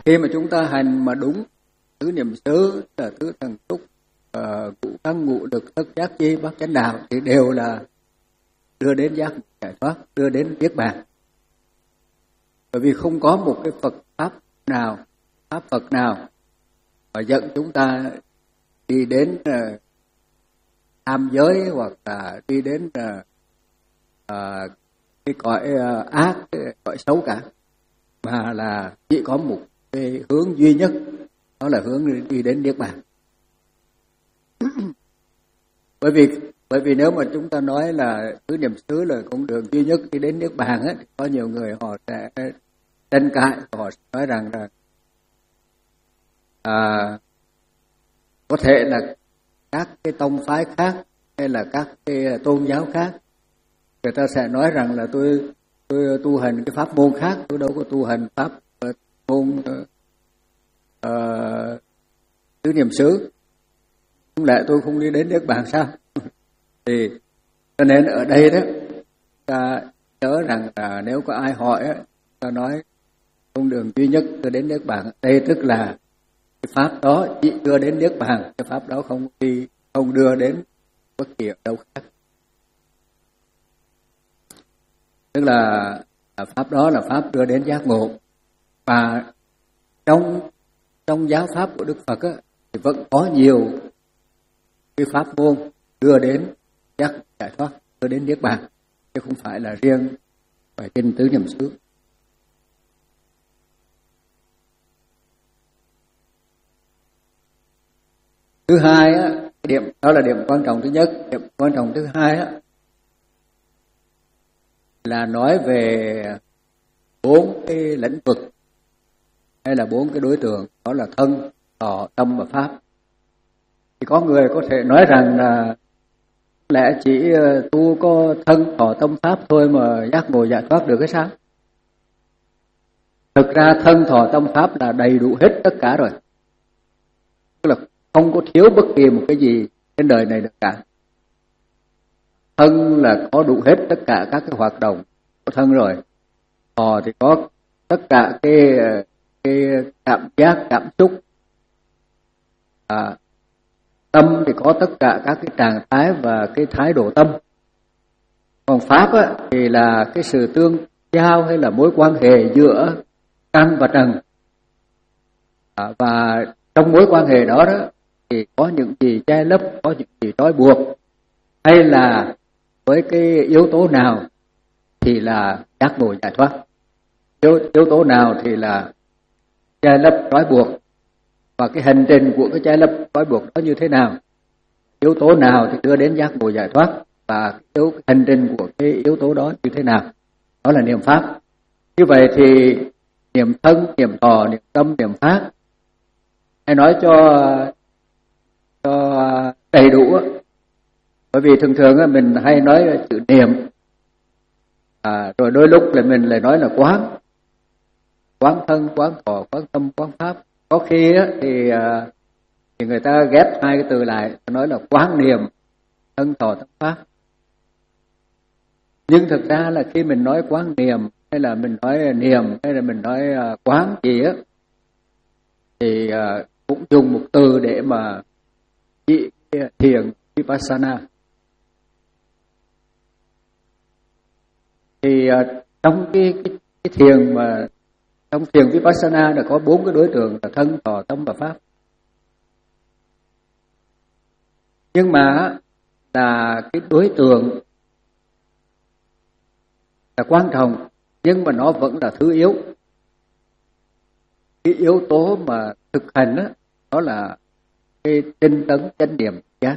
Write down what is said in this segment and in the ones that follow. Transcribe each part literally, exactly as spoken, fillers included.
khi mà chúng ta hành mà đúng tứ niệm xứ là tứ thần túc, uh, ngũ căn ngũ được thức giác chi bát chánh đạo thì đều là đưa đến giác giải thoát, đưa đến niết bàn. Bởi vì không có một cái Phật pháp nào, pháp Phật nào mà dẫn chúng ta đi đến uh, tham giới hoặc là đi đến uh, uh, cái cõi uh, ác, cái cõi xấu cả, mà là chỉ có một cái hướng duy nhất, đó là hướng đi đến niết bàn. bởi vì bởi vì nếu mà chúng ta nói là tứ niệm xứ là con đường duy nhất đi đến niết bàn ấy, có nhiều người họ sẽ tranh cãi, họ sẽ nói rằng là à, có thể là các cái tông phái khác hay là các cái tôn giáo khác, người ta sẽ nói rằng là tôi tôi tu hành cái pháp môn khác, tôi đâu có tu hành pháp uh, môn uh, uh, tứ niệm xứ, không lẽ tôi không đi đến niết bàn sao? Thì cho nên ở đây đó ta nhớ rằng là nếu có ai hỏi á, ta nói con đường duy nhất đưa đến niết bàn, đây tức là cái pháp đó chỉ đưa đến niết bàn, cái pháp đó không đi không đưa đến bất kỳ ở đâu khác. Tức là pháp đó là pháp đưa đến giác ngộ. Và trong trong giáo pháp của Đức Phật á, thì vẫn có nhiều cái pháp môn đưa đến giác giải thoát, đưa đến niết bàn, chứ không phải là riêng bài kinh tứ niệm xứ. Thứ hai á, điểm đó là điểm quan trọng thứ nhất. Điểm quan trọng thứ hai á, là nói về bốn cái lĩnh vực hay là bốn cái đối tượng, đó là thân, thọ, tâm và pháp. Thì có người có thể nói rằng là lẽ chỉ tu có thân, thọ, tâm, pháp thôi mà giác ngộ giải thoát được cái sao? Thực ra thân, thọ, tâm, pháp là đầy đủ hết tất cả rồi, tức là không có thiếu bất kỳ một cái gì trên đời này được cả. Thân là có đủ hết tất cả các cái hoạt động của thân rồi. Thọ thì có tất cả cái cái cảm giác, cảm xúc. À, tâm thì có tất cả các cái trạng thái và cái thái độ tâm. Còn pháp á, thì là cái sự tương giao hay là mối quan hệ giữa căn và trần. À, và trong mối quan hệ đó đó thì có những gì che lấp, có những gì trói buộc, hay là với cái yếu tố nào thì là giác ngộ giải thoát, yếu, yếu tố nào thì là che lấp trói buộc, và cái hành trình của cái che lấp trói buộc đó như thế nào, yếu tố nào thì đưa đến giác ngộ giải thoát, và cái yếu, hành trình của cái yếu tố đó như thế nào, đó là niệm pháp. Như vậy thì niệm thân, niệm thọ, niệm tâm, niệm pháp, hay nói cho cho đầy đủ. Bởi vì thường thường mình hay nói chữ niệm, à, rồi đôi lúc là mình lại nói là quán, quán thân, quán thọ, quán tâm, quán pháp. Có khi thì thì người ta ghép hai cái từ lại, nói là quán niệm thân, thọ, tâm, pháp. Nhưng thực ra là khi mình nói quán niệm hay là mình nói niệm hay là mình nói quán gì á, thì cũng dùng một từ để mà chỉ thiền vipassana. Thì trong cái, cái, cái thiền mà trong thiền vipassana là có bốn cái đối tượng là thân, thọ, tâm và pháp. Nhưng mà là cái đối tượng là quan trọng, nhưng mà nó vẫn là thứ yếu. Cái yếu tố mà thực hành đó, đó là cái tinh tấn chánh niệm giác.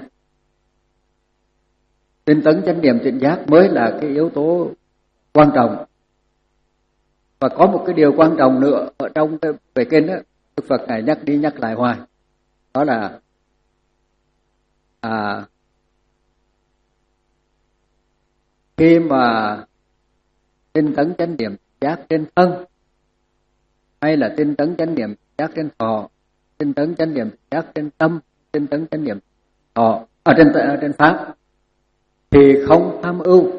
Tinh tấn chánh niệm tỉnh giác mới là cái yếu tố quan trọng. Và có một cái điều quan trọng nữa ở trong cái bài kinh đó, Đức Phật ngài nhắc đi nhắc lại hoài, đó là à, khi mà tinh tấn chánh niệm giác trên thân, hay là tinh tấn chánh niệm giác trên thọ, tinh tấn chánh niệm giác trên tâm, tinh tấn chánh niệm thọ ở trên trên pháp, thì không tham ưu,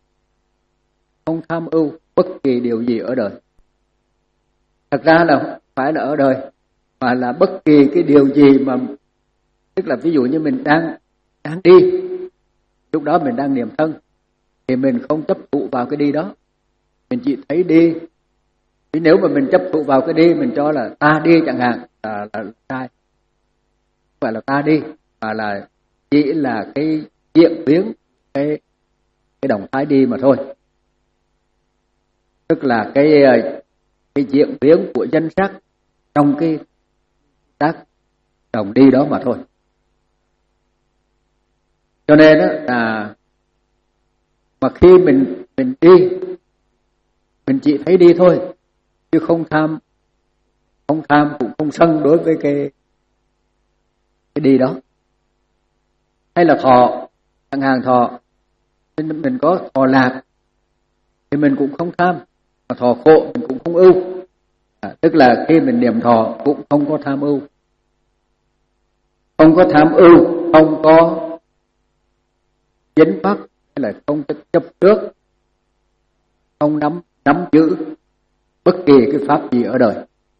không tham ưu bất kỳ điều gì ở đời. Thật ra là phải là ở đời, mà là bất kỳ cái điều gì mà, tức là ví dụ như mình đang đang đi, lúc đó mình đang niệm thân, thì mình không chấp thụ vào cái đi đó, mình chỉ thấy đi. Thì nếu mà mình chấp thụ vào cái đi, mình cho là ta đi chẳng hạn, là, là sai. Không phải là ta đi, mà là chỉ là cái diễn biến cái cái động thái đi mà thôi. Tức là cái cái diễn biến của danh sắc trong cái tác động đi đó mà thôi. Cho nên đó là mà khi mình mình đi, mình chỉ thấy đi thôi, chứ không tham, không tham cũng không sân đối với cái cái đi đó. Hay là thọ, chẳng hạn thọ, nên mình có thọ lạc thì mình cũng không tham, mà thọ khổ mình cũng không ưu. À, tức là khi mình niệm thọ cũng không có tham ưu, không có tham ưu, không có dính mắc, hay là không chấp trước, không nắm nắm giữ bất kỳ cái pháp gì ở đời.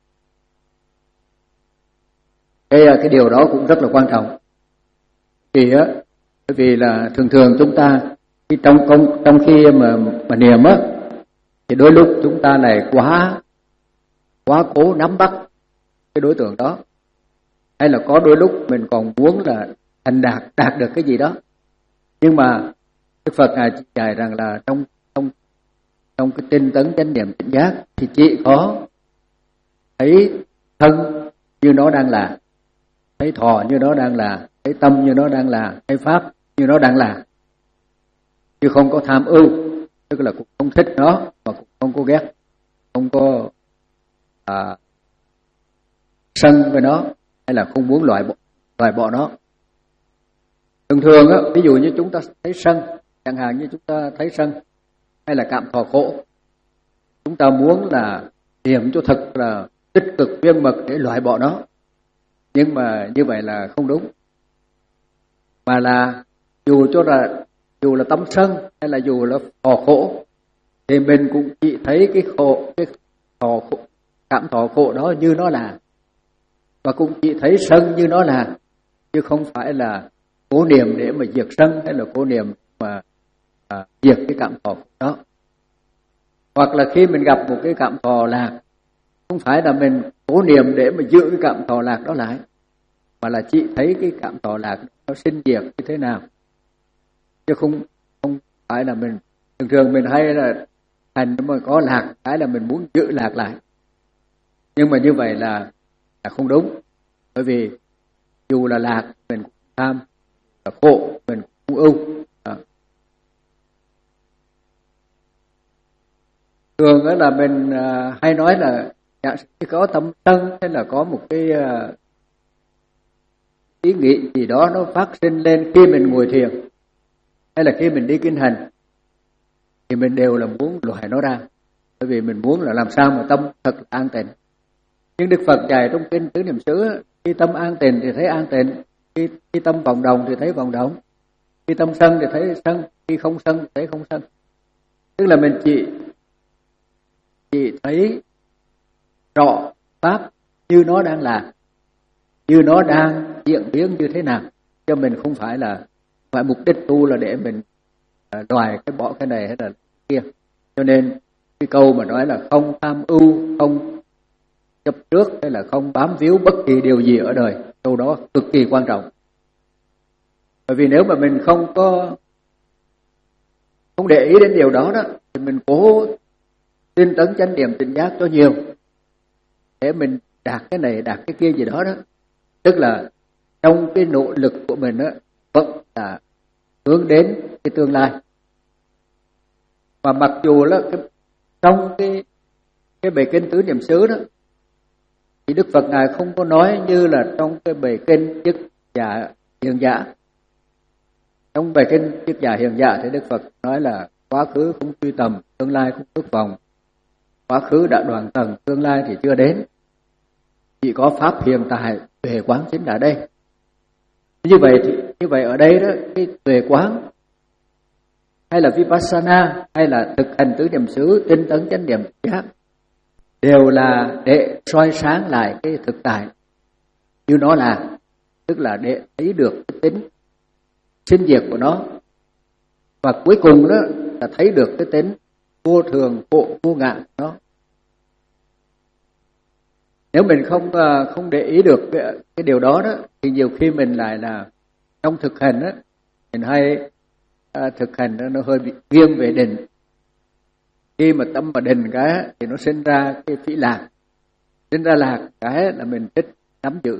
Cái cái điều đó cũng rất là quan trọng. Vì á, bởi vì là thường thường chúng ta khi trong công trong khi mà mà niệm á, thì đôi lúc chúng ta lại quá quá cố nắm bắt cái đối tượng đó, hay là có đôi lúc mình còn muốn là thành đạt đạt được cái gì đó. Nhưng mà Đức Phật ngài chỉ dạy rằng là trong trong trong cái tinh tấn chánh niệm tỉnh giác thì chỉ có thấy thân như nó đang là, thấy thọ như nó đang là, thấy tâm như nó đang là, thấy pháp như nó đang là, chứ không có tham ưu, tức là cũng không thích nó mà cũng không có ghét, không có à, sân với nó, hay là không muốn loại bỏ, loại bỏ nó. Thường thường á, ví dụ như chúng ta thấy sân, chẳng hạn như chúng ta thấy sân hay là cảm thọ khổ, chúng ta muốn là niệm cho thật là tích cực viên mật để loại bỏ nó. Nhưng mà như vậy là không đúng. Mà là dù cho là dù là tâm sân hay là dù là thọ khổ, thì mình cũng chỉ thấy cái khổ, cái thọ khổ, cảm thọ khổ đó như nó là, và cũng chỉ thấy sân như nó là, chứ không phải là cố niệm để mà diệt sân, hay là cố niệm mà à, diệt cái cảm thọ đó. Hoặc là khi mình gặp một cái cảm thọ lạc, không phải là mình cố niệm để mà giữ cái cảm thọ lạc đó lại, mà là chỉ thấy cái cảm thọ lạc nó sinh diệt như thế nào, chứ không không phải là mình thường thường mình hay là hành mà có lạc cái là mình muốn giữ lạc lại. Nhưng mà như vậy là là không đúng, bởi vì dù là lạc mình cũng tham, là khổ mình cũng ưu. À. Thường đó là mình à, hay nói là giả sử có tâm sân, hay là có một cái à, ý nghĩ gì đó nó phát sinh lên khi mình ngồi thiền, hay là khi mình đi kinh hành, thì mình đều là muốn loại nó ra, bởi vì mình muốn là làm sao mà tâm thật an tịnh. Nhưng Đức Phật dạy trong kinh Tứ Niệm xứ, khi tâm an tịnh thì thấy an tịnh, khi, khi tâm vọng động thì thấy vọng động, khi tâm sân thì thấy sân, khi không sân thì thấy không sân. Tức là mình chỉ chỉ thấy rõ pháp như nó đang là, như nó đang diễn biến như thế nào, cho mình không phải là phải mục đích tu là để mình đoài cái bỏ cái này hay là cái kia. Cho nên cái câu mà nói là không tham ưu, không chấp trước, hay là không bám víu bất kỳ điều gì ở đời, câu đó cực kỳ quan trọng. Bởi vì nếu mà mình không có không để ý đến điều đó đó, thì mình cố tinh tấn chánh niệm tỉnh giác cho nhiều để mình đạt cái này đạt cái kia gì đó đó, tức là trong cái nỗ lực của mình đó vẫn là hướng đến cái tương lai. Và mặc dù là cái, trong cái cái bài kinh Tứ Niệm xứ đó, thì Đức Phật ngài không có nói như là trong cái bài kinh Dứt Dạ Hiền Dạ. Trong bài kinh Dứt Dạ Hiền Dạ thì Đức Phật nói là quá khứ không truy tầm, tương lai không ước vọng. Quá khứ đã đoạn tầng, tương lai thì chưa đến. Chỉ có pháp hiện tại tuệ quán chính ở đây. Như vậy thì như vậy ở đây đó, cái tuệ quán hay là vipassana, hay là thực hành tứ niệm xứ, tinh tấn chánh niệm giác, đều là để soi sáng lại cái thực tại như nó là, tức là để thấy được cái tính sinh diệt của nó, và cuối cùng đó là thấy được cái tính vô thường, vô, vô ngã của nó. Nếu mình không không để ý được cái, cái điều đó đó thì nhiều khi mình lại là trong thực hành đó, mình hay à, thực hành đó, nó hơi bị nghiêng về định. Khi mà tâm mà định cái thì nó sinh ra cái phỉ lạc, sinh ra lạc cái là mình thích nắm giữ.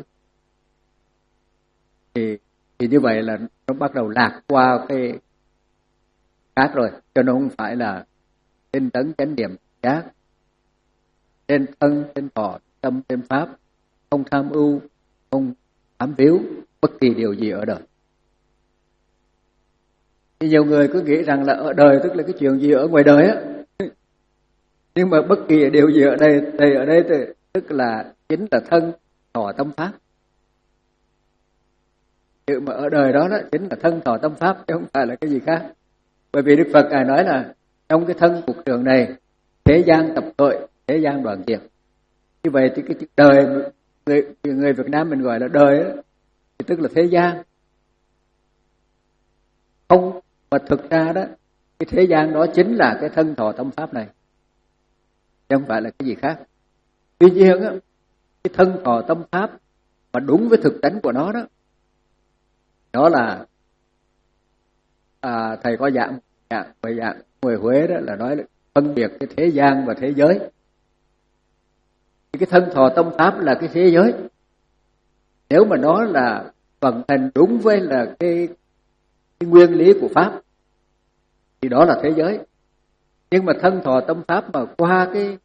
Thì thì như vậy là nó bắt đầu lạc qua cái khác rồi, cho nó không phải là tinh tấn chánh niệm giác, trên thân, trên thọ, tâm, trên pháp, không tham ưu, không ám víu bất kỳ điều gì ở đời. Thì nhiều người cứ nghĩ rằng là ở đời tức là cái chuyện gì ở ngoài đời á, nhưng mà bất kỳ điều gì ở đây, đây ở đây thì tức là chính là thân, thọ, tâm, pháp. Chuyện mà ở đời đó đó chính là thân, thọ, tâm, pháp chứ không phải là cái gì khác. Bởi vì Đức Phật ngài nói là trong cái thân cuộc trường này, thế gian tập khởi, thế gian đoạn diệt. Như vậy thì cái đời người người Việt Nam mình gọi là đời đó, thì tức là thế gian. Không, mà thực ra đó cái thế gian đó chính là cái thân, thọ, tâm, pháp này, chứ không phải là cái gì khác. Tuy nhiên á, cái thân, thọ, tâm, pháp mà đúng với thực tánh của nó đó, đó là à, thầy có dạng dạng bài dạng người Huế đó là nói là phân biệt cái thế gian và thế giới. Thì cái thân, thọ, tâm, pháp là cái thế giới. Nếu mà nó là vận hành đúng với là cái, cái nguyên lý của pháp thì đó là thế giới. Nhưng mà thân, thọ, tâm, pháp mà qua cái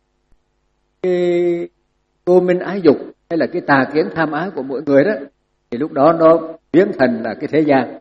cái vô minh ái dục hay là cái tà kiến tham ái của mỗi người đó, thì lúc đó nó biến thành là cái thế gian.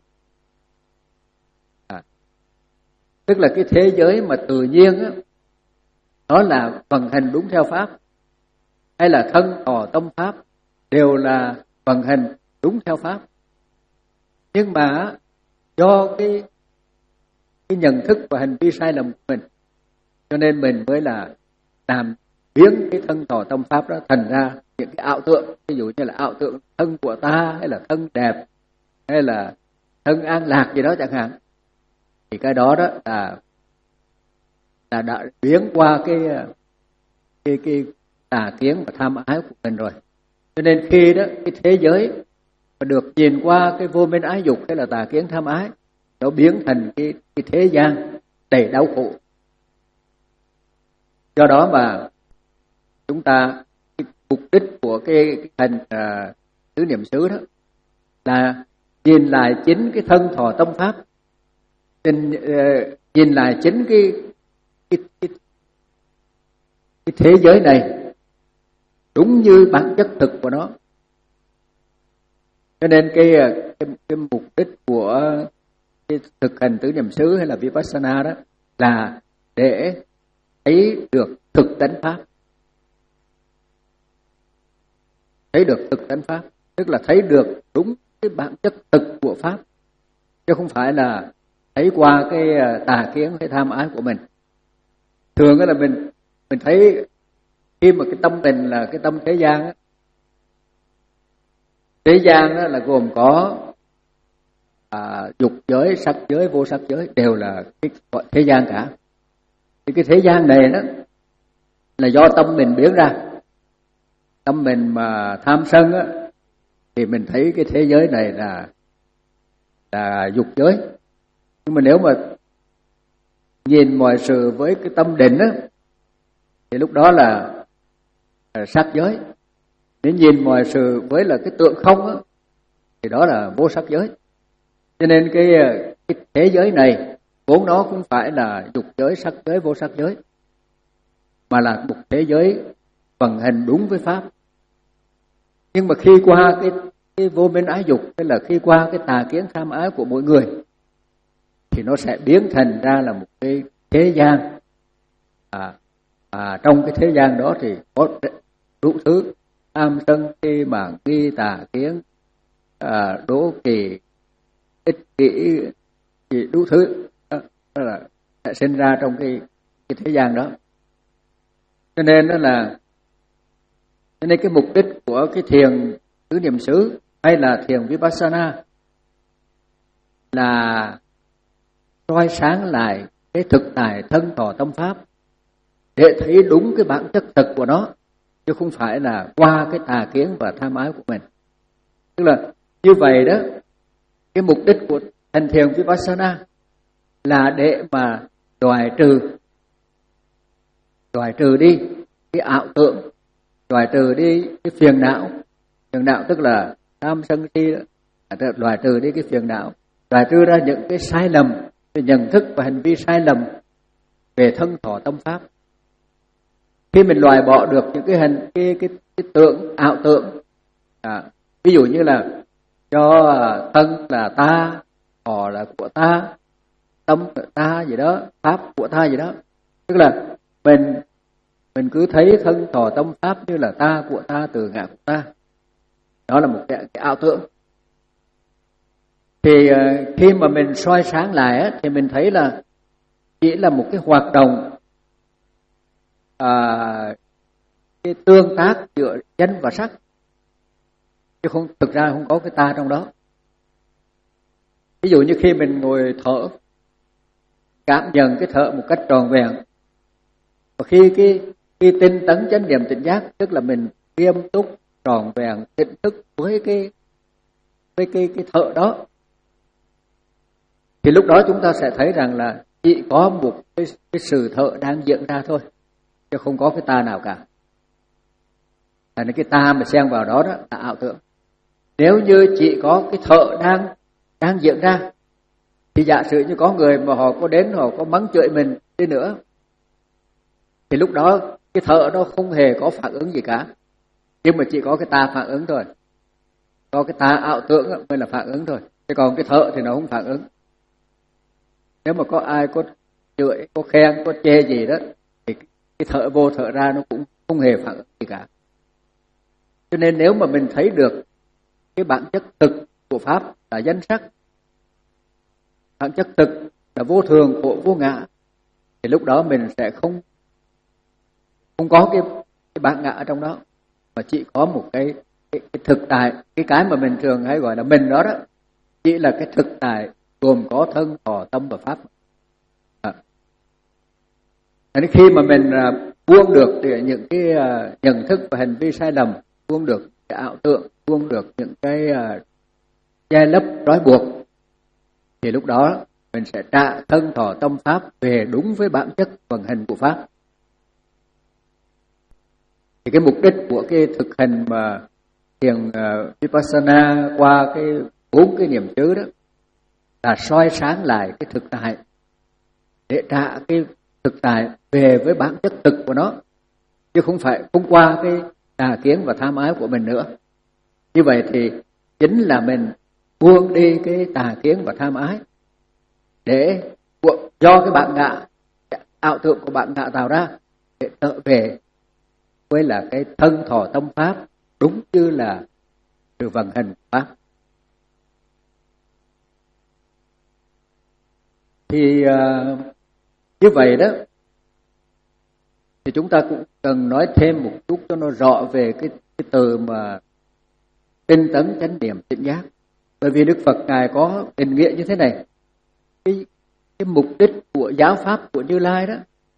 À, tức là cái thế giới mà tự nhiên á, nó là vận hành đúng theo pháp, hay là thân, thọ, tâm, pháp đều là vận hành đúng theo pháp. Nhưng mà do cái cái nhận thức và hành vi sai lầm của mình, cho nên mình mới là làm biến cái thân, thọ, tâm, pháp đó thành ra những cái ảo tượng. Ví dụ như là ảo tượng thân của ta, hay là thân đẹp, hay là thân an lạc gì đó chẳng hạn. Thì cái đó đó là là đã biến qua cái cái cái tà kiến và tham ái của mình rồi. Cho nên khi đó cái thế giới mà được nhìn qua cái vô minh ái dục hay là tà kiến tham ái, nó biến thành cái cái thế gian đầy đau khổ. Do đó mà chúng ta cái mục đích của cái, cái hành à, tứ niệm xứ đó là nhìn lại chính cái thân, thọ, tâm, pháp, nhìn, uh, nhìn lại chính cái cái, cái cái thế giới này đúng như bản chất thực của nó. Cho nên cái cái, cái mục đích của cái thực hành tứ niệm xứ hay là vipassana đó là để thấy được thực tánh pháp, thấy được thực tánh pháp, tức là thấy được đúng cái bản chất thực của pháp, chứ không phải là thấy qua cái tà kiến hay tham ái của mình. Thường là mình mình thấy khi mà cái tâm mình là cái tâm thế gian á, thế gian đó là gồm có à, dục giới, sắc giới, vô sắc giới, đều là cái gọi thế gian cả. Thì cái thế gian này đó là do tâm mình biến ra. Tâm mình mà tham sân á, thì mình thấy cái thế giới này là là dục giới. Nhưng mà nếu mà nhìn mọi sự với cái tâm định á, thì lúc đó là, là sắc giới. Nếu nhìn mọi sự với là cái tượng không á, thì đó là vô sắc giới. Cho nên cái, cái thế giới này vốn nó cũng phải là dục giới, sắc giới, vô sắc giới, mà là một thế giới vận hành đúng với pháp. Nhưng mà khi qua cái, cái vô minh ái dục hay là khi qua cái tà kiến tham ái của mỗi người, thì nó sẽ biến thành ra là một cái thế gian. À, à, trong cái thế gian đó thì có đủ thứ tham sân si mạn nghi tà kiến, à, đố kỵ, ích kỷ, gì đủ thứ đó, đó là sẽ sinh ra trong cái cái thế gian đó. Cho nên đó là cho nên cái mục đích của cái thiền tứ niệm xứ hay là thiền Vipassana là soi sáng lại cái thực tại thân thọ tâm pháp để thấy đúng cái bản chất thực của nó, chứ không phải là qua cái tà kiến và tham ái của mình. Tức là như vậy đó, cái mục đích của hành thiền Vipassana là để mà loại trừ loại trừ đi cái ảo tưởng, loại trừ đi cái phiền não. Phiền não tức là tham sân si đó, loại trừ đi cái phiền não, loại trừ ra những cái sai lầm, cái nhận thức và hành vi sai lầm về thân thọ tâm pháp. Khi mình loại bỏ được những cái hành cái cái, cái tưởng ảo tưởng, à, ví dụ như là cho thân là ta, thọ là của ta, tâm là ta gì đó, pháp của ta gì đó, tức là mình mình cứ thấy thân thọ tâm pháp như là ta của ta, từ ngã của ta, đó là một cái, cái ảo tưởng. Thì uh, khi mà mình soi sáng lại á, thì mình thấy là chỉ là một cái hoạt động à, cái tương tác giữa danh và sắc, chứ không thực ra không có cái ta trong đó. Ví dụ như khi mình ngồi thở, cảm nhận cái thở một cách tròn vẹn, và khi cái khi tinh tấn chánh niệm tỉnh giác, tức là mình nghiêm túc tròn vẹn tỉnh thức với cái với cái cái thở đó, thì lúc đó chúng ta sẽ thấy rằng là chỉ có một cái, cái sự thở đang diễn ra thôi, chứ không có cái ta nào cả. Là cái ta mà xen vào đó đó là ảo tưởng. Nếu như chỉ có cái thở đang đang diễn ra, thì giả sử như có người mà họ có đến họ có mắng chửi mình đi nữa, thì lúc đó cái thở đó không hề có phản ứng gì cả, nhưng mà chỉ có cái ta phản ứng thôi, có cái ta ảo tưởng mới là phản ứng thôi, chứ còn cái thở thì nó không phản ứng. Nếu mà có ai có chửi, có khen, có chê gì đó, thì cái thở vô thở ra nó cũng không hề phản ứng gì cả. Cho nên nếu mà mình thấy được cái bản chất thực của pháp là danh sắc, bản chất thực là vô thường của vô ngã, thì lúc đó mình sẽ không không có cái, cái bản ngã ở trong đó, mà chỉ có một cái, cái, cái thực tại, cái cái mà mình thường hay gọi là mình đó đó, chỉ là cái thực tại gồm có thân, thọ, tâm và pháp. À. Nên khi mà mình uh, buông được những cái uh, nhận thức và hành vi sai lầm, buông được cái ảo tưởng, buông được những cái uh, che lấp trói buộc, thì lúc đó mình sẽ trả thân, thọ, tâm, pháp về đúng với bản chất vận hành của pháp. Thì cái mục đích của cái thực hành mà thiền uh, Vipassana qua cái bốn cái niệm xứ đó là soi sáng lại cái thực tại, để trả cái thực tại về với bản chất thực của nó, chứ không phải không qua cái tà kiến và tham ái của mình nữa. Như vậy thì chính là mình buông đi cái tà kiến và tham ái, để do cái bản ngã, cái ảo tưởng của bản ngã tạo ra, để trở về với là cái thân thọ tâm pháp đúng như là sự vận hành của pháp. Thì uh, như vậy đó, thì chúng ta cũng cần nói thêm một chút cho nó rõ về cái, cái từ mà tinh tấn chánh niệm tỉnh giác. Bởi vì Đức Phật Ngài có định nghĩa như thế này, cái, cái mục đích của giáo pháp của Như Lai đó,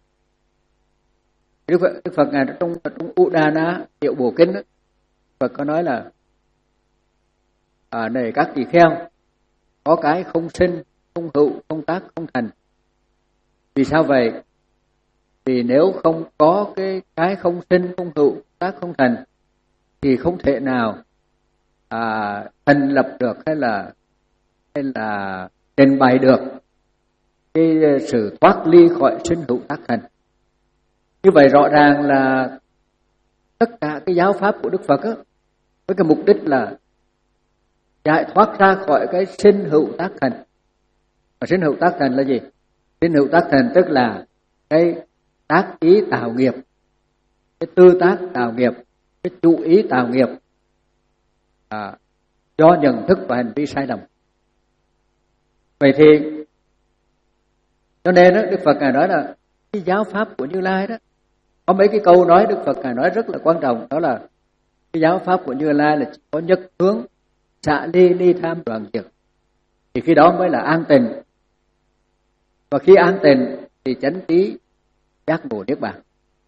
Đức Phật, Đức Phật Ngài trong trong Udana Hiệu Bổ Kinh đó, Phật có nói là à, này các tỳ kheo, có cái không sinh, không hữu, không tác, không thành. Vì sao vậy? Vì nếu không có cái cái không sinh, không hữu, tác, không thành, thì không thể nào à, thành lập được hay là hay là trình bày được cái sự thoát ly khỏi sinh hữu tác thành. Như vậy rõ ràng là tất cả cái giáo pháp của Đức Phật á, với cái mục đích là giải thoát ra khỏi cái sinh hữu tác thành. Và sinh hữu tác thành là gì? Sinh hữu tác thành tức là cái tác ý tạo nghiệp, cái tư tác tạo nghiệp, cái chủ ý tạo nghiệp à, do nhận thức và hành vi sai lầm. Vậy thì cho nên đó, Đức Phật Ngài nói là cái giáo pháp của Như Lai đó Có mấy cái câu nói Đức Phật Ngài nói rất là quan trọng, đó là cái giáo pháp của Như Lai là chỉ có nhất hướng, xả ly ly tham đoạn diệt, thì khi đó mới là an tịnh. Và khi an tịnh thì chánh trí giác ngộ niết bàn.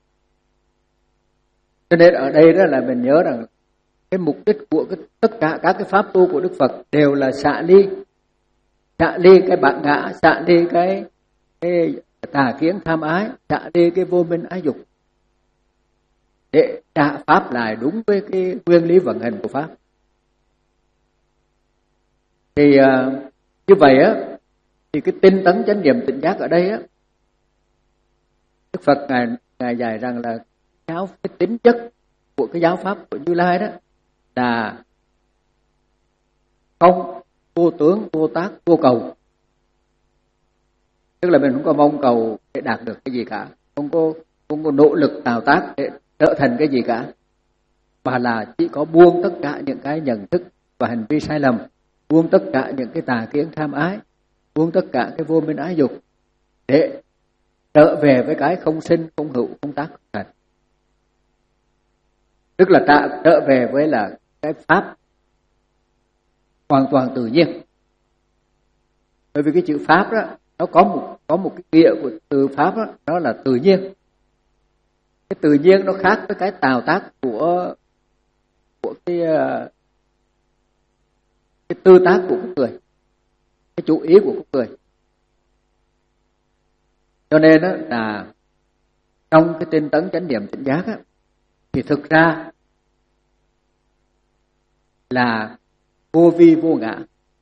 Cho nên ở đây đó là mình nhớ rằng cái mục đích của cái, tất cả các cái pháp tu của Đức Phật đều là xả ly, xả ly cái bản ngã, xả ly cái, cái tà kiến tham ái, xả ly cái vô minh ái dục, để trả pháp lại đúng với cái nguyên lý vận hành của pháp. Thì uh, như vậy á, thì cái tinh tấn chánh niệm tỉnh giác ở đây á, Đức Phật ngài ngài dạy rằng là giáo cái tính chất của cái giáo pháp của Như Lai đó là không, vô tướng, vô tác, vô cầu. Tức là mình không có mong cầu để đạt được cái gì cả, không có không có nỗ lực tạo tác để trở thành cái gì cả, mà là chỉ có buông tất cả những cái nhận thức và hành vi sai lầm, buông tất cả những cái tà kiến tham ái, buông tất cả cái vô minh ái dục, để trở về với cái không sinh, không hữu, không tác, không thành. Tức là ta trở về với là cái pháp hoàn toàn tự nhiên. Bởi vì cái chữ pháp đó, nó có một có một cái nghĩa của từ pháp đó, đó là tự nhiên. Cái tự nhiên nó khác với cái tạo tác của của cái cái tư tác của con người, cái chủ ý của con người. Cho nên đó là trong cái tinh tấn chánh niệm tỉnh giác á, thì thực ra là vô vi vô ngã.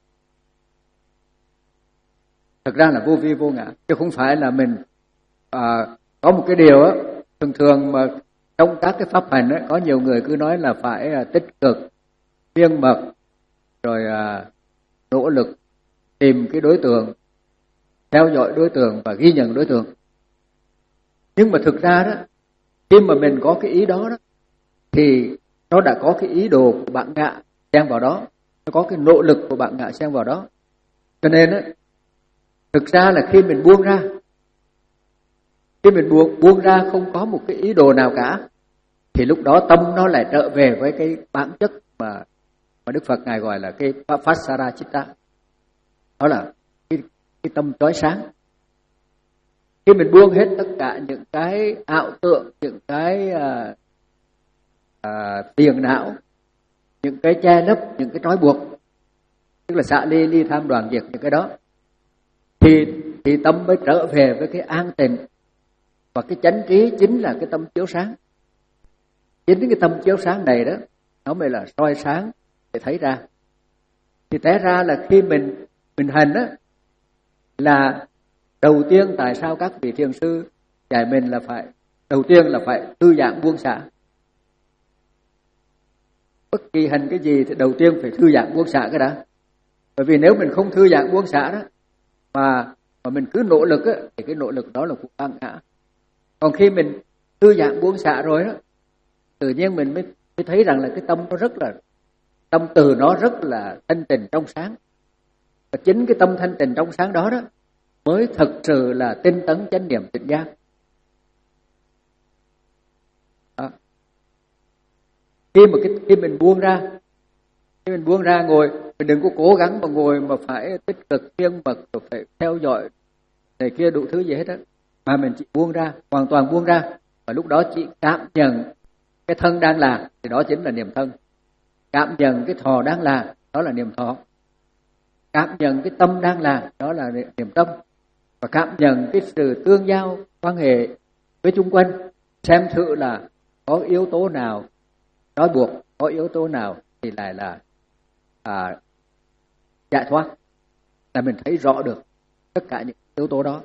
Thực ra là vô vi vô ngã, chứ không phải là mình à, có một cái điều á, thường thường mà trong các cái pháp hành á, có nhiều người cứ nói là phải à, tích cực, miên mật, rồi à, nỗ lực tìm cái đối tượng, theo dõi đối tượng và ghi nhận đối tượng. Nhưng mà thực ra đó, khi mà mình có cái ý đó đó, thì nó đã có cái ý đồ của bản ngã xen vào đó, nó có cái nỗ lực của bản ngã xen vào đó. Cho nên á, thực ra là khi mình buông ra, khi mình buông, buông ra không có một cái ý đồ nào cả, thì lúc đó tâm nó lại trở về với cái bản chất mà, mà Đức Phật Ngài gọi là cái Pasara Chitta. Đó là cái, cái tâm chói sáng. Khi mình buông hết tất cả những cái ảo tượng, những cái à, à, tiền não, những cái che lấp, những cái trói buộc, tức là xả ly ly tham đoạn diệt những cái đó, thì thì tâm mới trở về với cái an tịnh. Và cái chánh trí chính là cái tâm chiếu sáng. Chính cái tâm chiếu sáng này đó, nó mới là soi sáng để thấy ra. Thì té ra là khi mình mình hành á, là đầu tiên tại sao các vị thiền sư dạy mình là phải, đầu tiên là phải thư giãn buông xả. Bất kỳ hành cái gì thì đầu tiên phải thư giãn buông xả cái đã. Bởi vì nếu mình không thư giãn buông xả đó, mà mà mình cứ nỗ lực á, thì cái nỗ lực đó là của bản ngã. Còn khi mình thư giãn buông xả rồi đó, tự nhiên mình mới, mới thấy rằng là cái tâm nó rất là, tâm từ nó rất là thanh tịnh trong sáng. Và chính cái tâm thanh tịnh trong sáng đó đó mới thực sự là tinh tấn chánh niệm tỉnh giác. Đó. Khi mà cái, khi mình buông ra, khi mình buông ra ngồi, mình đừng có cố gắng mà ngồi mà phải tích cực miên mật, rồi phải theo dõi này kia đủ thứ gì hết á, mà mình chỉ buông ra, hoàn toàn buông ra, và lúc đó chỉ cảm nhận cái thân đang là, thì đó chính là niệm thân. Cảm nhận cái thọ đang là, đó là niệm thọ. Cảm nhận cái tâm đang là, đó là niệm tâm. Và cảm nhận cái sự tương giao quan hệ với chung quanh, xem thử là có yếu tố nào trói buộc, có yếu tố nào thì lại là à, giải thoát, là mình thấy rõ được tất cả những yếu tố đó.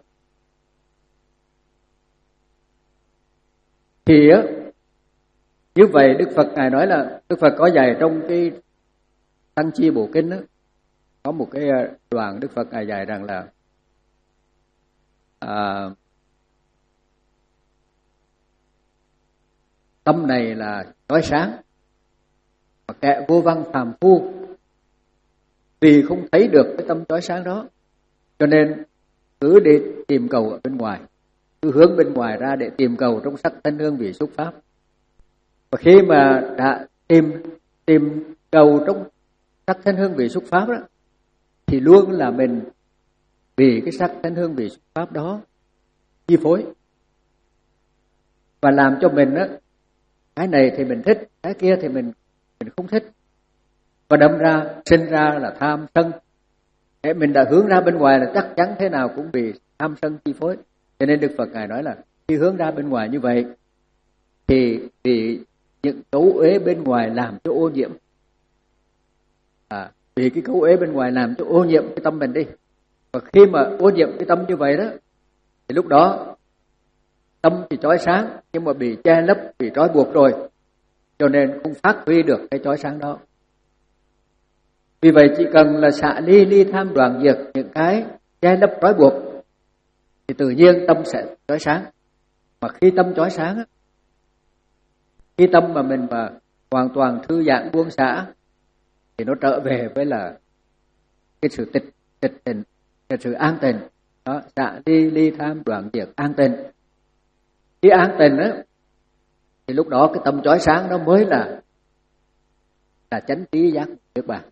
Thì á, như vậy Đức Phật Ngài nói là, Đức Phật có dạy trong cái Tăng Chi Bộ Kinh đó, có một cái đoạn Đức Phật Ngài dạy rằng là à, tâm này là chói sáng, và kẻ vô văn phàm phu vì không thấy được cái tâm chói sáng đó, cho nên cứ đi tìm cầu ở bên ngoài, cứ hướng bên ngoài ra để tìm cầu trong sắc thân hương vị xúc pháp. Và khi mà đã tìm tìm cầu trong sắc thân hương vị xúc pháp đó, thì luôn là mình vì cái sắc thân hương vị xúc pháp đó chi phối và làm cho mình á, cái này thì mình thích, cái kia thì mình mình không thích, và đâm ra sinh ra là tham sân. Để mình đã hướng ra bên ngoài là chắc chắn thế nào cũng bị tham sân chi phối. Cho nên Đức Phật Ngài nói là khi hướng ra bên ngoài như vậy thì bị những cấu uế bên ngoài làm cho ô nhiễm. À, vì cái cấu uế bên ngoài làm cho ô nhiễm cái tâm mình đi. Và khi mà ô nhiễm cái tâm như vậy đó, thì lúc đó tâm thì chói sáng nhưng mà bị che lấp, bị trói buộc rồi, cho nên không phát huy được cái chói sáng đó. Vì vậy chỉ cần là xả ly ly tham đoạn diệt những cái che lấp trói buộc thì tự nhiên tâm sẽ chói sáng. Mà khi tâm chói sáng, khi tâm mà mình mà hoàn toàn thư giãn buông xả thì nó trở về với là cái sự tịch tịch tịnh, cái sự an tịnh. Đó, xả ly ly tham đoạn diệt an tịnh. Khi an tịnh á thì lúc đó cái tâm chói sáng đó mới là là chánh trí giác niết bàn.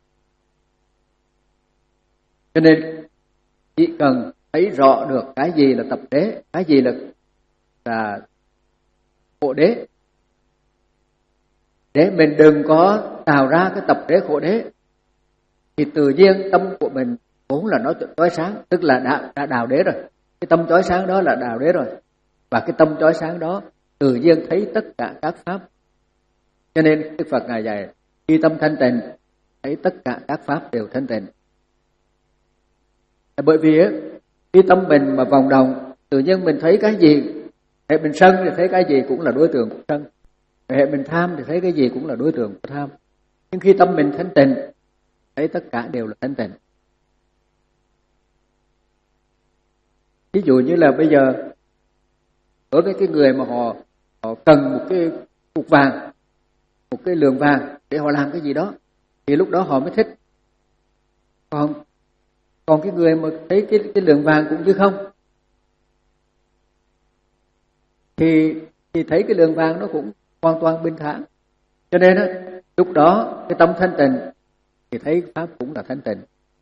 Cho nên chỉ cần thấy rõ được cái gì là tập đế, cái gì là là khổ đế, để mình đừng có tạo ra cái tập đế khổ đế, thì tự nhiên tâm của mình vốn là nó chói sáng, tức là đã, đã đào đế rồi. Cái tâm chói sáng đó là đào đế rồi, và cái tâm chói sáng đó tự nhiên thấy tất cả các pháp. Cho nên Đức Phật Ngài dạy khi tâm thanh tịnh thấy tất cả các pháp đều thanh tịnh. Bởi vì á, khi tâm mình mà vòng đồng, tự nhiên mình thấy cái gì, hệ mình sân thì thấy cái gì cũng là đối tượng của sân, hệ mình tham thì thấy cái gì cũng là đối tượng của tham. Nhưng khi tâm mình thanh tịnh, thấy tất cả đều là thanh tịnh. Ví dụ như là bây giờ đối với cái người mà họ họ cần một cái cục vàng, một cái lượng vàng để họ làm cái gì đó, thì lúc đó họ mới thích. Còn còn cái người mà thấy cái cái lượng vàng cũng như không, thì thì thấy cái lượng vàng nó cũng hoàn toàn bình thản. Cho nên á, lúc đó cái tâm thanh tịnh thì thấy pháp cũng là thanh tịnh.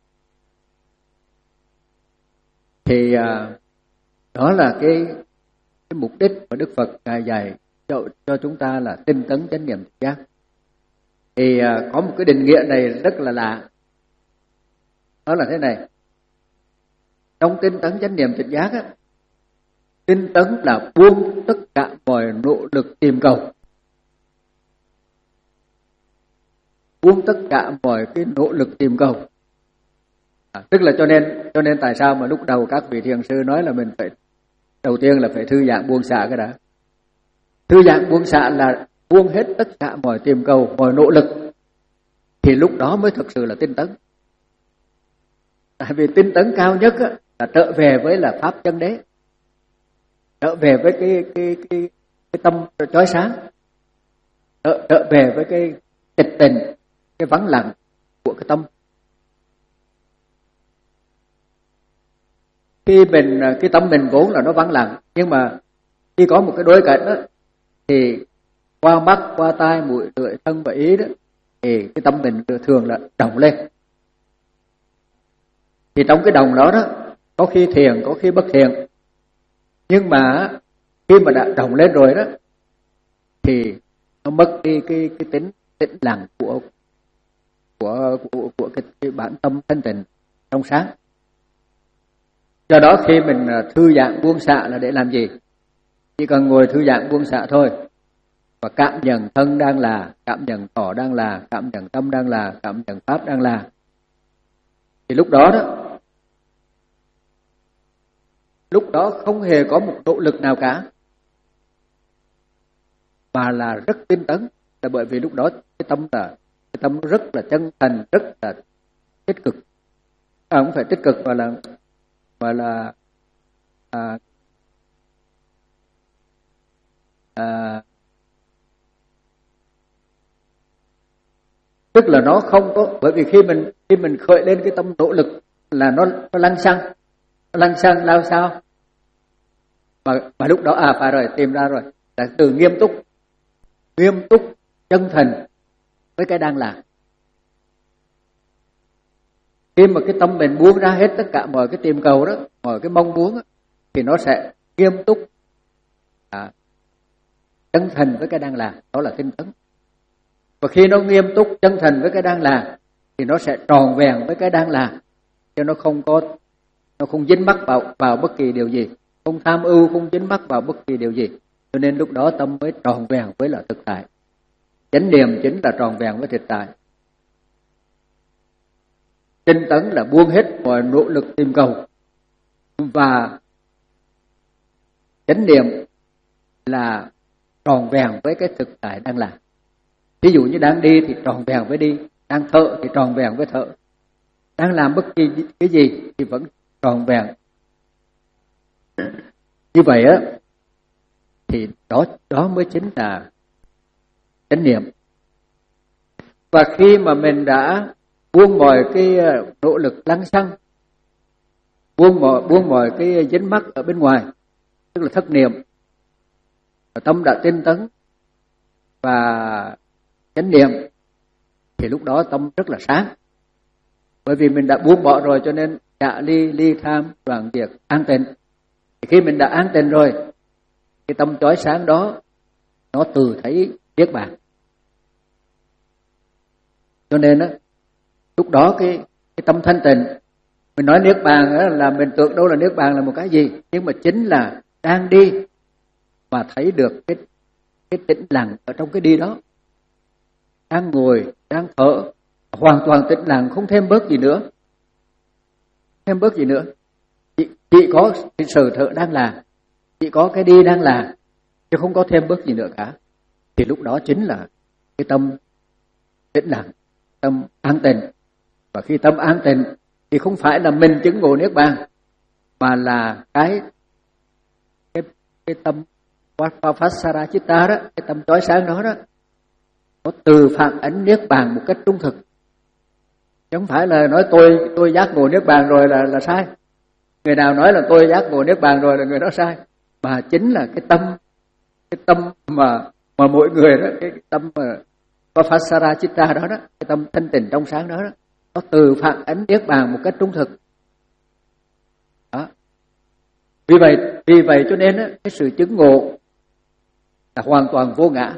Thì à, đó là cái cái mục đích mà Đức Phật Ngài dạy cho cho chúng ta là tinh tấn chánh niệm tỉnh giác. Thì à, có một cái định nghĩa này rất là lạ. Đó là thế này. Trong tinh tấn chánh niệm tỉnh giác á, tinh tấn là buông tất cả mọi nỗ lực tìm cầu, buông tất cả mọi cái nỗ lực tìm cầu. À, tức là cho nên cho nên tại sao mà lúc đầu các vị thiền sư nói là mình phải đầu tiên là phải thư giãn buông xả cái đã. Thư giãn buông xả là buông hết tất cả mọi tìm cầu, mọi nỗ lực, thì lúc đó mới thực sự là tinh tấn. Tại vì tinh tấn cao nhất á, là trở về với là pháp chân đế, trở về với cái cái cái cái tâm chói sáng, trở, trở về với cái tịch tịnh, cái vắng lặng của cái tâm. Khi mình cái tâm mình vốn là nó vắng lặng, nhưng mà khi có một cái đối cảnh đó, thì qua mắt, qua tai, mũi, lưỡi, thân và ý đó, thì cái tâm mình thường là động lên. Thì trong cái đồng đó đó, có khi thiền, có khi bất thiền. Nhưng mà khi mà đã động lên rồi đó, thì nó mất đi cái cái tính tĩnh lặng của của của, của cái, cái bản tâm thanh tịnh trong sáng. Do đó khi mình thư giãn buông xả là để làm gì? Chỉ cần ngồi thư giãn buông xả thôi, và cảm nhận thân đang là, cảm nhận thọ đang là, cảm nhận tâm đang là, cảm nhận pháp đang là, thì lúc đó đó, lúc đó không hề có một nỗ lực nào cả, mà là rất tinh tấn. Là bởi vì lúc đó cái tâm là cái tâm rất là chân thành, rất là tích cực. À, không phải tích cực mà là mà là à, à, tức là nó không có, bởi vì khi mình khi mình khởi lên cái tâm nỗ lực là nó nó lăng xăng, nó lăng xăng lao sao Mà, mà lúc đó à phải rồi, tìm ra rồi, là từ nghiêm túc, nghiêm túc, chân thành với cái đang làm. Khi mà cái tâm mình buông ra hết tất cả mọi cái tìm cầu đó, mọi cái mong muốn đó, thì nó sẽ nghiêm túc, à, chân thành với cái đang làm, đó là tinh tấn. Và khi nó nghiêm túc, chân thành với cái đang làm, thì nó sẽ tròn vẹn với cái đang làm, cho nó không có, nó không dính mắc vào vào bất kỳ điều gì, không tham ưu, không dính mắc vào bất kỳ điều gì. Cho nên lúc đó tâm mới tròn vẹn với là thực tại. Chánh niệm chính là tròn vẹn với thực tại. Tinh tấn là buông hết mọi nỗ lực tìm cầu, và chánh niệm là tròn vẹn với cái thực tại đang làm. Ví dụ như đang đi thì tròn vẹn với đi, đang thở thì tròn vẹn với thở, đang làm bất kỳ cái gì thì vẫn tròn vẹn. Như vậy á, thì đó đó mới chính là chánh niệm. Và khi mà mình đã buông mọi cái nỗ lực lăng xăng, buông mọi buông mọi cái dính mắc ở bên ngoài, tức là thất niệm, và tâm đã tinh tấn và chánh niệm, thì lúc đó tâm rất là sáng. Bởi vì mình đã buông bỏ rồi, cho nên đã ly ly tham đoạn diệt an tịnh. Thì khi mình đã an tịnh rồi, cái tâm chói sáng đó nó từ thấy niết bàn. Cho nên á, lúc đó cái cái tâm thanh tịnh, mình nói niết bàn á, là mình tưởng đâu là niết bàn là một cái gì, nhưng mà chính là đang đi mà thấy được cái cái tĩnh lặng ở trong cái đi đó. Đang ngồi, đang thở, hoàn toàn tĩnh lặng, không thêm bớt gì nữa, thêm bớt gì nữa. Chỉ, chỉ có cái sự thở đang làm, chỉ có cái đi đang làm, chứ không có thêm bớt gì nữa cả. Thì lúc đó chính là cái tâm tĩnh lặng, tâm an tịnh. Và khi tâm an tịnh thì không phải là mình chứng ngộ niết bàn, mà là cái cái cái tâm Vapasarachitta đó, cái tâm chói sáng đó đó, nó từ phản ánh niết bàn một cách trung thực. Chứ không phải là nói tôi tôi giác ngộ niết bàn rồi là là sai. Người nào nói là tôi giác ngộ niết bàn rồi là người đó sai. Mà chính là cái tâm cái tâm mà mà mỗi người đó, cái tâm mà Vapasarachitta đó đó, cái tâm thanh tịnh trong sáng đó đó, nó từ phản ánh niết bàn một cách trung thực. Đó. Vì vậy, vì vậy cho nên á, cái sự chứng ngộ là hoàn toàn vô ngã.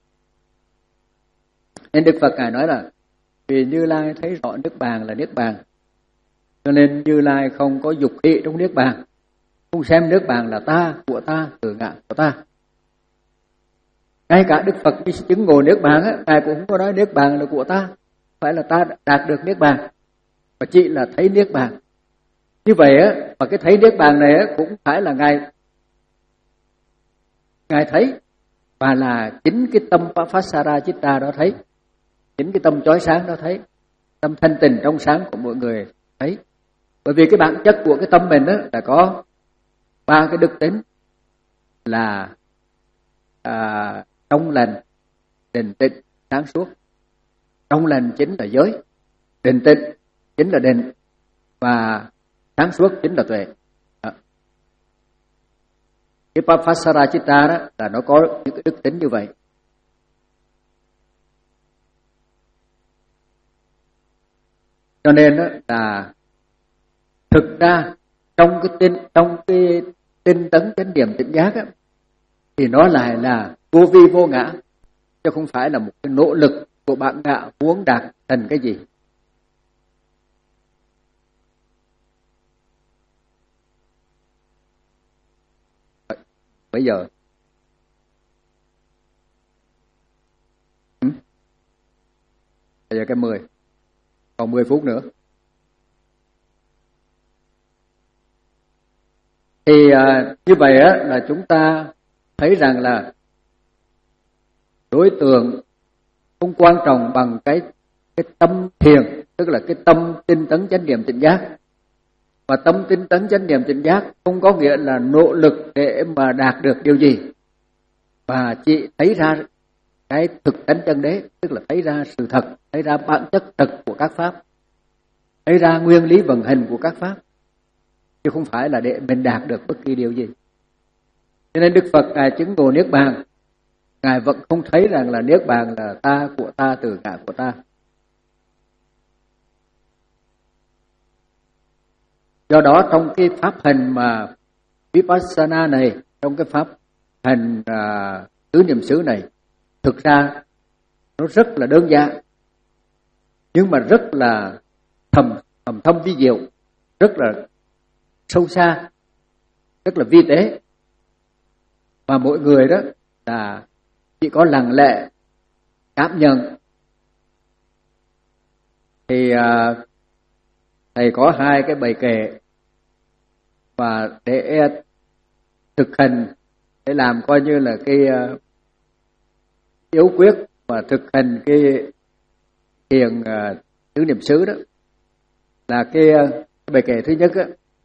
Nên Đức Phật Ngài nói là vì Như Lai thấy rõ niết bàn là niết bàn, cho nên Như Lai không có dục ý trong niết bàn, không xem niết bàn là ta, của ta, tự ngã của ta. Ngay cả Đức Phật đi chứng ngộ niết bàn á, Ngài cũng không có nói niết bàn là của ta, phải là ta đạt được niết bàn, mà chỉ là thấy niết bàn. Như vậy á, và cái thấy niết bàn này á, cũng phải là Ngài Ngài thấy, và là chính cái tâm Vapasarachitta đó thấy, chính cái tâm chói sáng đó thấy, tâm thanh tịnh trong sáng của mọi người thấy. Bởi vì cái bản chất của cái tâm mình đó là có ba cái đức tính là à, trong lành, định tịnh, sáng suốt. Trong lành chính là giới, định tịnh chính là định, và sáng suốt chính là tuệ. Đó. Cái Vapasarachitta đó là nó có những cái đức tính như vậy. Cho nên đó là thực ra trong cái tinh trong cái tinh tấn chánh niệm tỉnh giác á, thì nó lại là vô vi vô ngã, chứ không phải là một cái nỗ lực của bạn ngã muốn đạt thành cái gì. Bây giờ ừ? Bây giờ cái mười, còn mười phút nữa. Thì à, như vậy á, là chúng ta thấy rằng là đối tượng không quan trọng bằng cái cái tâm thiền, tức là cái tâm tinh tấn chánh niệm tỉnh giác. Và tâm tinh tấn chánh niệm tỉnh giác không có nghĩa là nỗ lực để mà đạt được điều gì, mà chỉ thấy ra cái thực tánh chân đế, tức là thấy ra sự thật, thấy ra bản chất thật của các pháp, thấy ra nguyên lý vận hành của các pháp, chứ không phải là để mình đạt được bất kỳ điều gì. Cho nên Đức Phật Ngài chứng ngộ Niết Bàn, Ngài vẫn không thấy rằng là Niết Bàn là ta, của ta, từ ngã của ta. Do đó trong cái pháp hành mà Vipassana này, trong cái pháp hành à, tứ niệm xứ này, thực ra nó rất là đơn giản, nhưng mà rất là thầm thầm thâm vi diệu, rất là sâu xa, rất là vi tế. Và mỗi người đó là chỉ có lặng lẽ cảm nhận. Thì à, thầy có hai cái bài kệ và để thực hành, để làm coi như là cái uh, yếu quyết và thực hành cái thiền uh, tứ niệm xứ đó, là cái, uh, cái bài kệ thứ nhất á.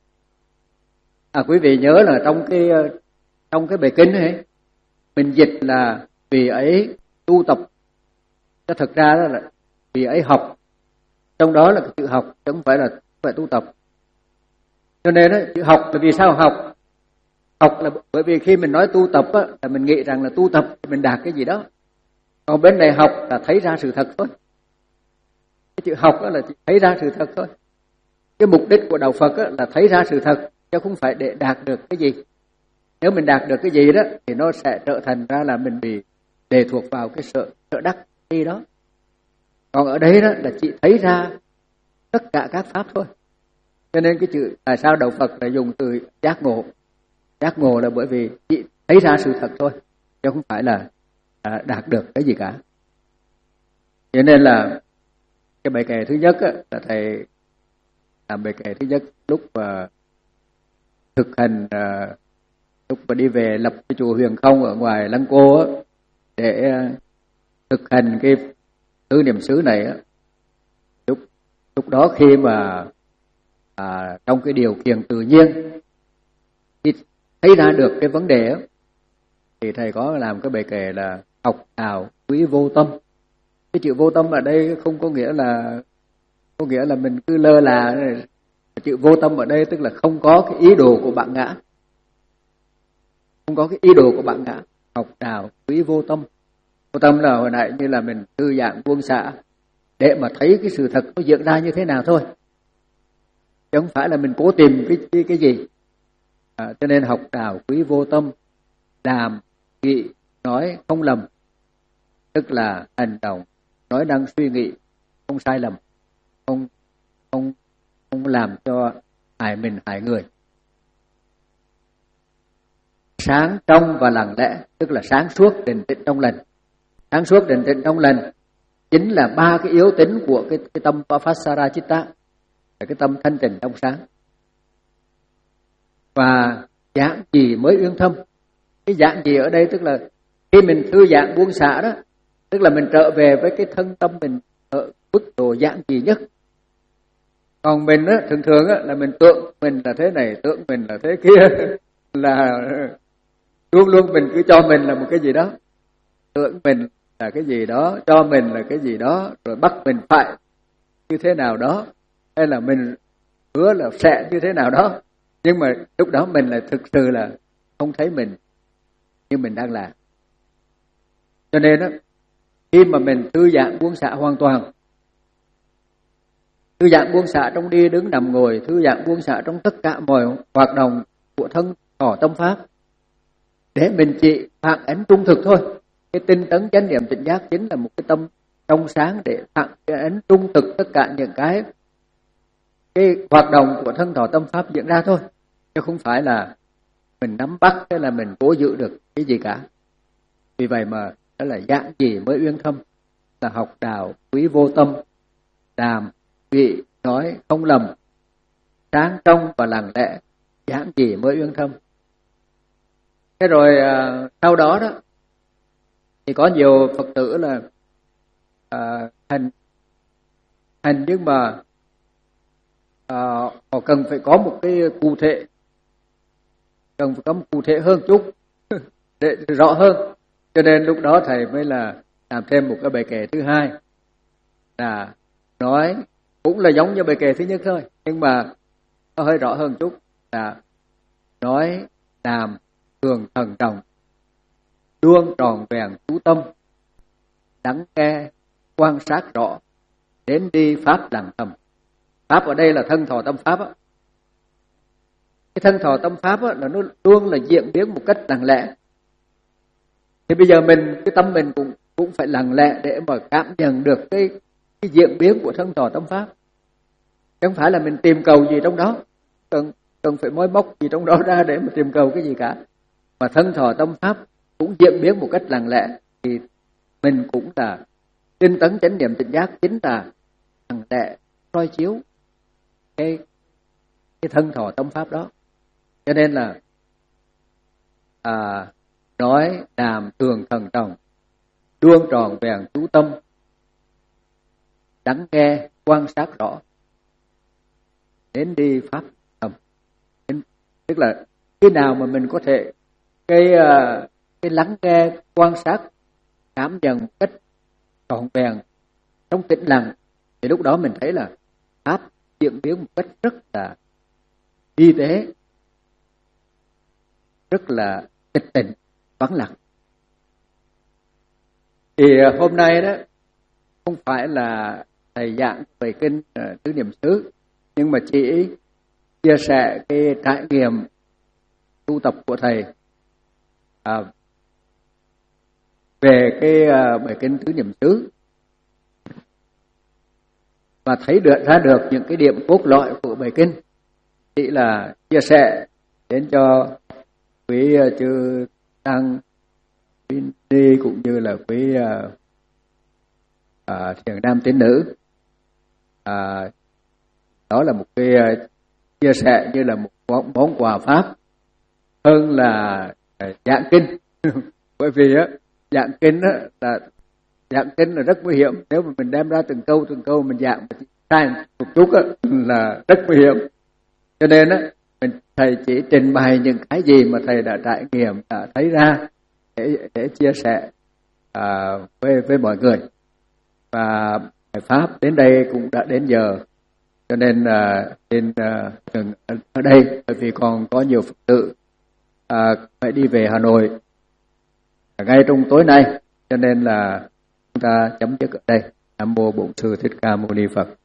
À, quý vị nhớ là trong cái uh, trong cái bài kinh ấy, mình dịch là vì ấy tu tập, chứ thực ra đó là vì ấy học, trong đó là cái chữ học chứ không phải là phải tu tập. Cho nên đó, chữ học là vì sao học? Học là bởi vì khi mình nói tu tập á, là mình nghĩ rằng là tu tập mình đạt cái gì đó. Còn bên này học là thấy ra sự thật thôi. Cái chữ học đó là thấy ra sự thật thôi. Cái mục đích của đạo Phật á, là thấy ra sự thật, chứ không phải để đạt được cái gì. Nếu mình đạt được cái gì đó thì nó sẽ trở thành ra là mình bị lệ thuộc vào cái sợ sợ đắc đi đó. Còn ở đây đó là chỉ thấy ra tất cả các pháp thôi. Cho nên cái chữ tại sao đạo Phật lại dùng từ giác ngộ? Giác ngộ là bởi vì chỉ thấy ra sự thật thôi, chứ không phải là à, đạt được cái gì cả. Cho nên là cái bài kệ thứ nhất á, là thầy làm bài kệ thứ nhất lúc mà thực hành, à, lúc mà đi về lập cái chùa Huyền Không ở ngoài Lăng Cô á, để à, thực hành cái tứ niệm xứ này á. Lúc lúc đó khi mà à, trong cái điều kiện tự nhiên khi thấy ra được cái vấn đề đó, thì thầy có làm cái bài kệ là học đạo quý vô tâm. Cái chữ vô tâm ở đây không có nghĩa là có nghĩa là mình cứ lơ là. Chữ vô tâm ở đây tức là không có cái ý đồ của bạn ngã, không có cái ý đồ của bạn ngã. Học đạo quý vô tâm. Vô tâm là hồi nãy như là mình thư giãn buông xả để mà thấy cái sự thật nó diễn ra như thế nào thôi, chứ không phải là mình cố tìm cái cái, cái gì. À, cho nên học đạo quý vô tâm, đàm nghị nói không lầm, tức là hành động nói năng suy nghĩ không sai lầm, không không không làm cho hại mình hại người. Sáng trong và lặng lẽ, tức là sáng suốt định tĩnh trong lành. Sáng suốt định tĩnh trong lành chính là ba cái yếu tính của cái, cái tâm Vipassana Chitta, cái tâm thanh tịnh trong sáng. Và giảng gì mới uyên thâm. Cái giảng gì ở đây tức là khi mình thư giãn buông xả đó, tức là mình trở về với cái thân tâm mình ở mức độ giảng gì nhất. Còn mình á, thường thường á, là mình tưởng mình là thế này, tưởng mình là thế kia, là luôn luôn mình cứ cho mình là một cái gì đó, tưởng mình là cái gì đó, cho mình là cái gì đó, rồi bắt mình phải như thế nào đó, hay là mình hứa là sẽ như thế nào đó. Nhưng mà lúc đó mình là thực sự là không thấy mình như mình đang làm. Cho nên đó, khi mà mình thư giãn buông xả hoàn toàn, thư giãn buông xả trong đi đứng nằm ngồi, thư giãn buông xả trong tất cả mọi hoạt động của thân thọ tâm pháp, để mình chỉ phản ánh trung thực thôi. Cái tinh tấn chánh niệm tỉnh giác chính là một cái tâm trong sáng để phản ánh trung thực tất cả những cái cái hoạt động của thân thọ tâm pháp diễn ra thôi, chứ không phải là mình nắm bắt hay là mình cố giữ được cái gì cả. Vì vậy mà đó là giảng gì mới uyên thâm, là học đạo quý vô tâm, đàm nghị nói không lầm, sáng trong và lặng lẽ, giảng gì mới uyên thâm. Thế rồi à, sau đó đó thì có nhiều Phật tử là à, hành hành nhưng mà à, họ cần phải có một cái cụ thể, cần phải có một cụ thể hơn chút để rõ hơn. Cho nên lúc đó thầy mới là làm thêm một cái bài kệ thứ hai, là nói cũng là giống như bài kệ thứ nhất thôi, nhưng mà nó hơi rõ hơn chút, là nói đàm thường thần trọng, luôn tròn vẹn chú tâm, lắng nghe quan sát rõ, đến đi pháp lặng thầm. Pháp ở đây là thân thọ tâm pháp á. Cái thân thọ tâm pháp á, là nó luôn là diễn biến một cách lặng lẽ. Thì bây giờ mình, cái tâm mình cũng cũng phải lặng lẽ để mà cảm nhận được cái, cái diễn biến của thân thọ tâm pháp. Không phải là mình tìm cầu gì trong đó, cần, cần phải moi móc gì trong đó ra để mà tìm cầu cái gì cả. Mà thân thọ tâm pháp cũng diễn biến một cách lặng lẽ, thì mình cũng là tinh tấn chánh niệm tỉnh giác, chính là lặng lẽ soi chiếu cái, cái thân thọ tâm pháp đó. Cho nên là à, nói đàm thường thần trọng, đuông tròn vẹn chú tâm, lắng nghe quan sát rõ, đến đi pháp thầm. Tức là khi nào mà mình có thể cái cái lắng nghe quan sát cảm nhận một cách trọn vẹn trong tĩnh lặng, thì lúc đó mình thấy là pháp diễn biến một cách rất là vi tế, rất là tịch tịnh, vắng lặng. Thì hôm nay đó không phải là thầy giảng về kinh uh, Tứ Niệm xứ, nhưng mà chỉ chia sẻ cái trải nghiệm tu tập của thầy à, về cái uh, bài kinh Tứ Niệm xứ, và thấy được ra được những cái điểm cốt lõi của bài kinh, chỉ là chia sẻ đến cho quý uh, chư tăng, quý ni cũng như là quý uh, uh, thiền nam tín nữ. À, đó là một cái uh, chia sẻ như là một món, món quà pháp hơn là uh, giảng kinh. Bởi vì á, giảng kinh á, là giảng kinh là rất nguy hiểm. Nếu mà mình đem ra từng câu từng câu mình giảng sai một chút á, là rất nguy hiểm. Cho nên á, mình thầy chỉ trình bày những cái gì mà thầy đã trải nghiệm, đã thấy ra để để chia sẻ à, với với mọi người. Và bài pháp đến đây cũng đã đến giờ, cho nên là nên dừng uh, ở đây, bởi vì còn có nhiều Phật tử uh, phải đi về Hà Nội ngay trong tối nay, cho nên là chúng ta chấm dứt ở đây. Nam mô Bổn Sư Thích Ca Mâu Ni Phật.